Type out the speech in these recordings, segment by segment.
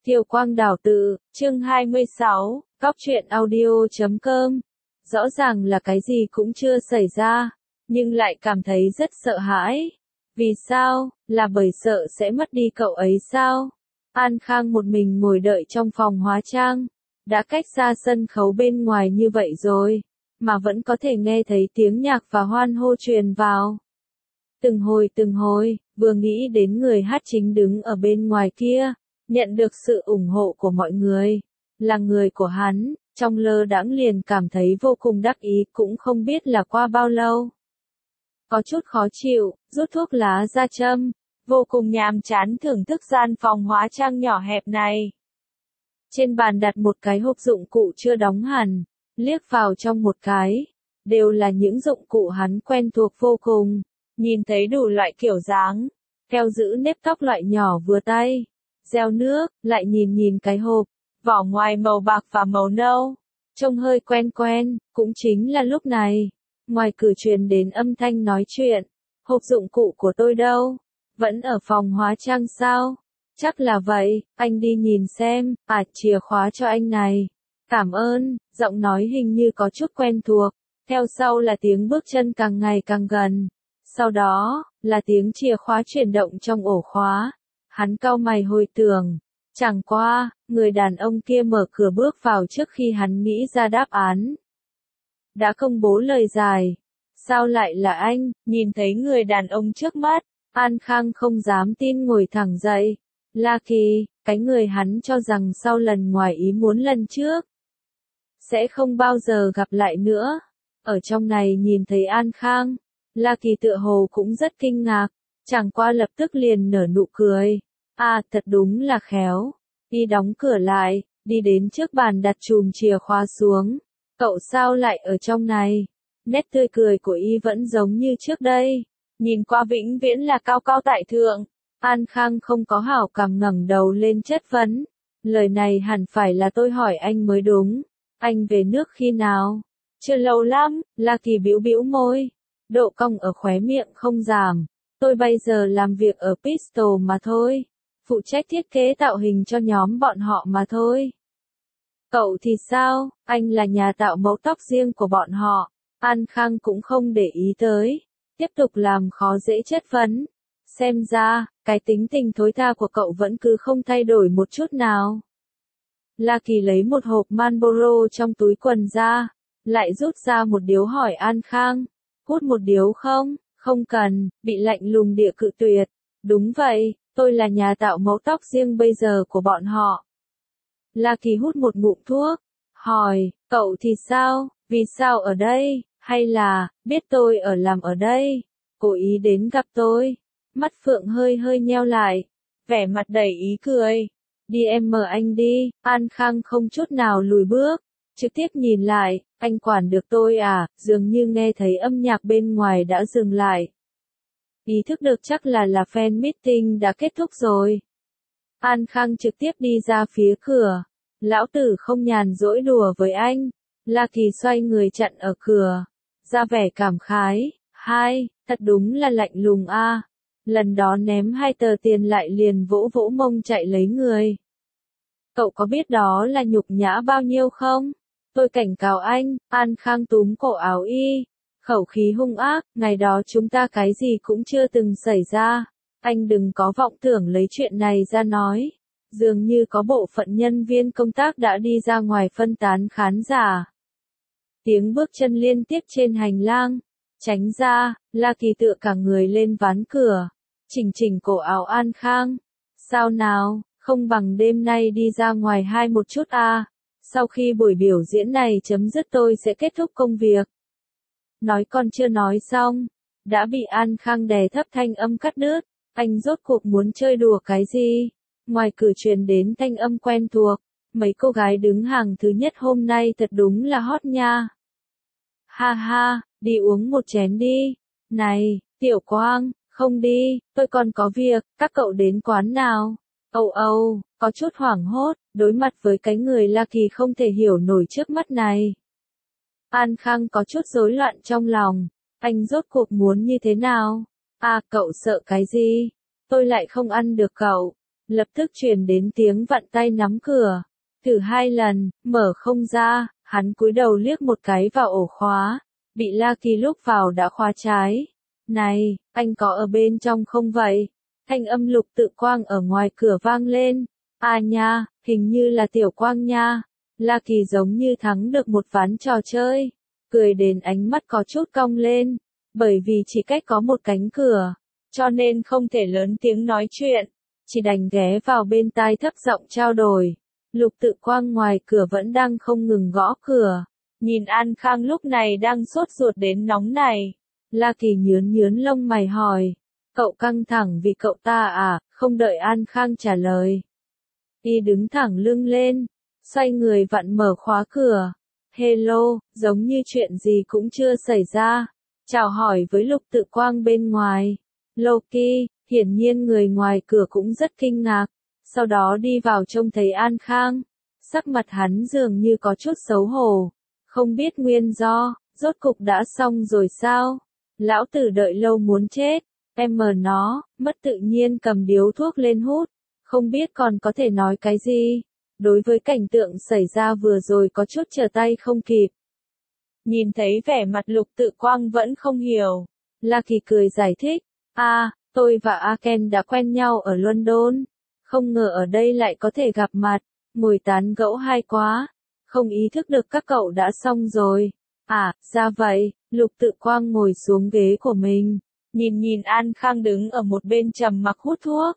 Kiều Quang Đào Tự, chương 26, Cóc truyện audio.com. Rõ ràng là cái gì cũng chưa xảy ra, nhưng lại cảm thấy rất sợ hãi. Vì sao? Là bởi sợ sẽ mất đi cậu ấy sao? An Khang một mình ngồi đợi trong phòng hóa trang. Đã cách xa sân khấu bên ngoài như vậy rồi, mà vẫn có thể nghe thấy tiếng nhạc và hoan hô truyền vào. Từng hồi, vừa nghĩ đến người hát chính đứng ở bên ngoài kia, nhận được sự ủng hộ của mọi người, là người của hắn, trong lơ đãng liền cảm thấy vô cùng đắc ý, cũng không biết là qua bao lâu. Có chút khó chịu, rút thuốc lá ra châm, vô cùng nhàm chán thưởng thức gian phòng hóa trang nhỏ hẹp này. Trên bàn đặt một cái hộp dụng cụ chưa đóng hẳn, liếc vào trong một cái, đều là những dụng cụ hắn quen thuộc vô cùng, nhìn thấy đủ loại kiểu dáng, keo giữ nếp tóc loại nhỏ vừa tay, gel nước, lại nhìn cái hộp, vỏ ngoài màu bạc và màu nâu, trông hơi quen quen, cũng chính là lúc này, ngoài cửa truyền đến âm thanh nói chuyện, hộp dụng cụ của tôi đâu? Vẫn ở phòng hóa trang sao? Chắc là vậy, anh đi nhìn xem, chìa khóa cho anh này. Cảm ơn, giọng nói hình như có chút quen thuộc, theo sau là tiếng bước chân càng ngày càng gần. Sau đó, là tiếng chìa khóa chuyển động trong ổ khóa. Hắn cau mày hồi tưởng. Chẳng qua, người đàn ông kia mở cửa bước vào trước khi hắn nghĩ ra đáp án. Đã công bố lời giải. Sao lại là anh? Nhìn thấy người đàn ông trước mắt, An Khang không dám tin ngồi thẳng dậy. Lucky, cái người hắn cho rằng sau lần ngoài ý muốn lần trước, sẽ không bao giờ gặp lại nữa. Ở trong này nhìn thấy An Khang, Lucky tựa hồ cũng rất kinh ngạc, chẳng qua lập tức liền nở nụ cười. Thật đúng là khéo. Đi đóng cửa lại, đi đến trước bàn đặt chùm chìa khóa xuống. Cậu sao lại ở trong này? Nét tươi cười của y vẫn giống như trước đây. Nhìn qua vĩnh viễn là cao cao tại thượng. An Khang không có hảo cảm ngẩng đầu lên chất vấn. Lời này hẳn phải là tôi hỏi anh mới đúng. Anh về nước khi nào? Chưa lâu lắm, Lucky bĩu bĩu môi. Độ cong ở khóe miệng không giảm. Tôi bây giờ làm việc ở Pistol mà thôi. Phụ trách thiết kế tạo hình cho nhóm bọn họ mà thôi. Cậu thì sao? Anh là nhà tạo mẫu tóc riêng của bọn họ. An Khang cũng không để ý tới. Tiếp tục làm khó dễ chất vấn. Xem ra, cái tính tình thối tha của cậu vẫn cứ không thay đổi một chút nào. Lucky lấy một hộp Marlboro trong túi quần ra, lại rút ra một điếu hỏi An Khang. Hút một điếu không? Không cần, bị lạnh lùng địa cự tuyệt. Đúng vậy, tôi là nhà tạo mẫu tóc riêng bây giờ của bọn họ. Lucky hút một ngụm thuốc, hỏi, cậu thì sao? Vì sao ở đây? Hay là, biết tôi làm ở đây? Cố ý đến gặp tôi. Mắt Phượng hơi nheo lại, vẻ mặt đầy ý cười. Đi em mời anh đi. An Khang không chút nào lùi bước, trực tiếp nhìn lại, anh quản được tôi à? Dường như nghe thấy âm nhạc bên ngoài đã dừng lại. Ý thức được chắc là fan meeting đã kết thúc rồi. An Khang trực tiếp đi ra phía cửa. Lão tử không nhàn rỗi đùa với anh. Lucky xoay người chặn ở cửa, ra vẻ cảm khái. Thật đúng là lạnh lùng a. Lần đó ném 2 tờ tiền lại liền vỗ vỗ mông chạy lấy người. Cậu có biết đó là nhục nhã bao nhiêu không? Tôi cảnh cáo anh. An Khang túm cổ áo y, khẩu khí hung ác. Ngày đó chúng ta cái gì cũng chưa từng xảy ra. Anh đừng có vọng tưởng lấy chuyện này ra nói. Dường như có bộ phận nhân viên công tác đã đi ra ngoài phân tán khán giả. Tiếng bước chân liên tiếp trên hành lang. Tránh ra, Lucky tựa cả người lên ván cửa. Chỉnh cổ áo An Khang. Sao nào, không bằng đêm nay đi ra ngoài một chút à? Sau khi buổi biểu diễn này chấm dứt tôi sẽ kết thúc công việc. Nói còn chưa nói xong, đã bị An Khang đè thấp thanh âm cắt đứt. Anh rốt cuộc muốn chơi đùa cái gì? Ngoài cửa truyền đến thanh âm quen thuộc. Mấy cô gái đứng hàng thứ nhất hôm nay thật đúng là hot nha. Ha, đi uống một chén đi. Này, Tiểu Quang, không đi, tôi còn có việc, các cậu đến quán nào? Có chút hoảng hốt, đối mặt với cái người Lucky không thể hiểu nổi trước mắt này. An Khang có chút rối loạn trong lòng, anh rốt cuộc muốn như thế nào? Cậu sợ cái gì? Tôi lại không ăn được cậu. lập tức truyền đến tiếng vặn tay nắm cửa. Thử 2 lần, mở không ra, hắn cúi đầu liếc một cái vào ổ khóa, bị Lucky lúc vào đã khóa trái. Này, anh có ở bên trong không vậy? Thanh âm Lục Tự Quang ở ngoài cửa vang lên. À nha, hình như là Tiểu Quang nha. Lucky giống như thắng được một ván trò chơi, cười đến ánh mắt có chút cong lên, bởi vì chỉ cách có một cánh cửa, cho nên không thể lớn tiếng nói chuyện, chỉ đành ghé vào bên tai thấp giọng trao đổi. Lục Tự Quang ngoài cửa vẫn đang không ngừng gõ cửa, nhìn An Khang lúc này đang sốt ruột đến nóng này. Lucky nhướn nhướn lông mày hỏi, cậu căng thẳng vì cậu ta à? Không đợi An Khang trả lời, y đứng thẳng lưng lên, xoay người vặn mở khóa cửa. Hello, giống như chuyện gì cũng chưa xảy ra. Chào hỏi với Lục Tự Quang bên ngoài. Loki, hiển nhiên người ngoài cửa cũng rất kinh ngạc. Sau đó đi vào trông thấy An Khang. Sắc mặt hắn dường như có chút xấu hổ. Không biết nguyên do, rốt cục đã xong rồi sao? Lão tử đợi lâu muốn chết. Em mờ nó, mất tự nhiên cầm điếu thuốc lên hút. Không biết còn có thể nói cái gì. Đối với cảnh tượng xảy ra vừa rồi có chút trở tay không kịp. Nhìn thấy vẻ mặt Lục Tự Quang vẫn không hiểu, Lucky cười giải thích, tôi và Aken đã quen nhau ở London, không ngờ ở đây lại có thể gặp mặt, ngồi tán gẫu hay quá, không ý thức được các cậu đã xong rồi. Ra vậy. Lục Tự Quang ngồi xuống ghế của mình, nhìn An Khang đứng ở một bên trầm mặc hút thuốc.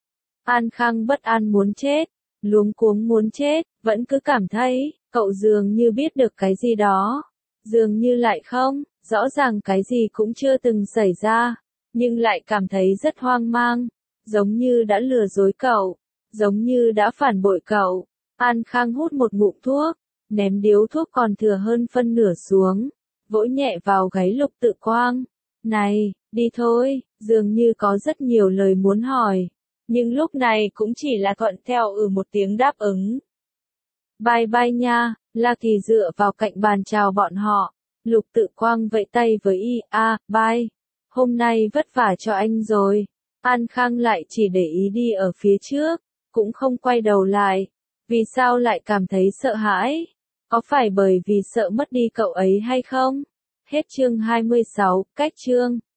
An Khang bất an muốn chết, luống cuống muốn chết, vẫn cứ cảm thấy, cậu dường như biết được cái gì đó. Dường như lại không, rõ ràng cái gì cũng chưa từng xảy ra, nhưng lại cảm thấy rất hoang mang, giống như đã lừa dối cậu, giống như đã phản bội cậu. An Khang hút một ngụm thuốc, ném điếu thuốc còn thừa hơn phân nửa xuống, vỗ nhẹ vào gáy Lục Tự Quang. Này, đi thôi, dường như có rất nhiều lời muốn hỏi. Nhưng lúc này cũng chỉ là thuận theo một tiếng đáp ứng. Bye bye nha. Lucky dựa vào cạnh bàn chào bọn họ. Lục Tự Quang vẫy tay với y, bye. Hôm nay vất vả cho anh rồi. An Khang lại chỉ để ý đi ở phía trước, cũng không quay đầu lại. Vì sao lại cảm thấy sợ hãi? Có phải bởi vì sợ mất đi cậu ấy hay không? Hết chương 26, cách chương.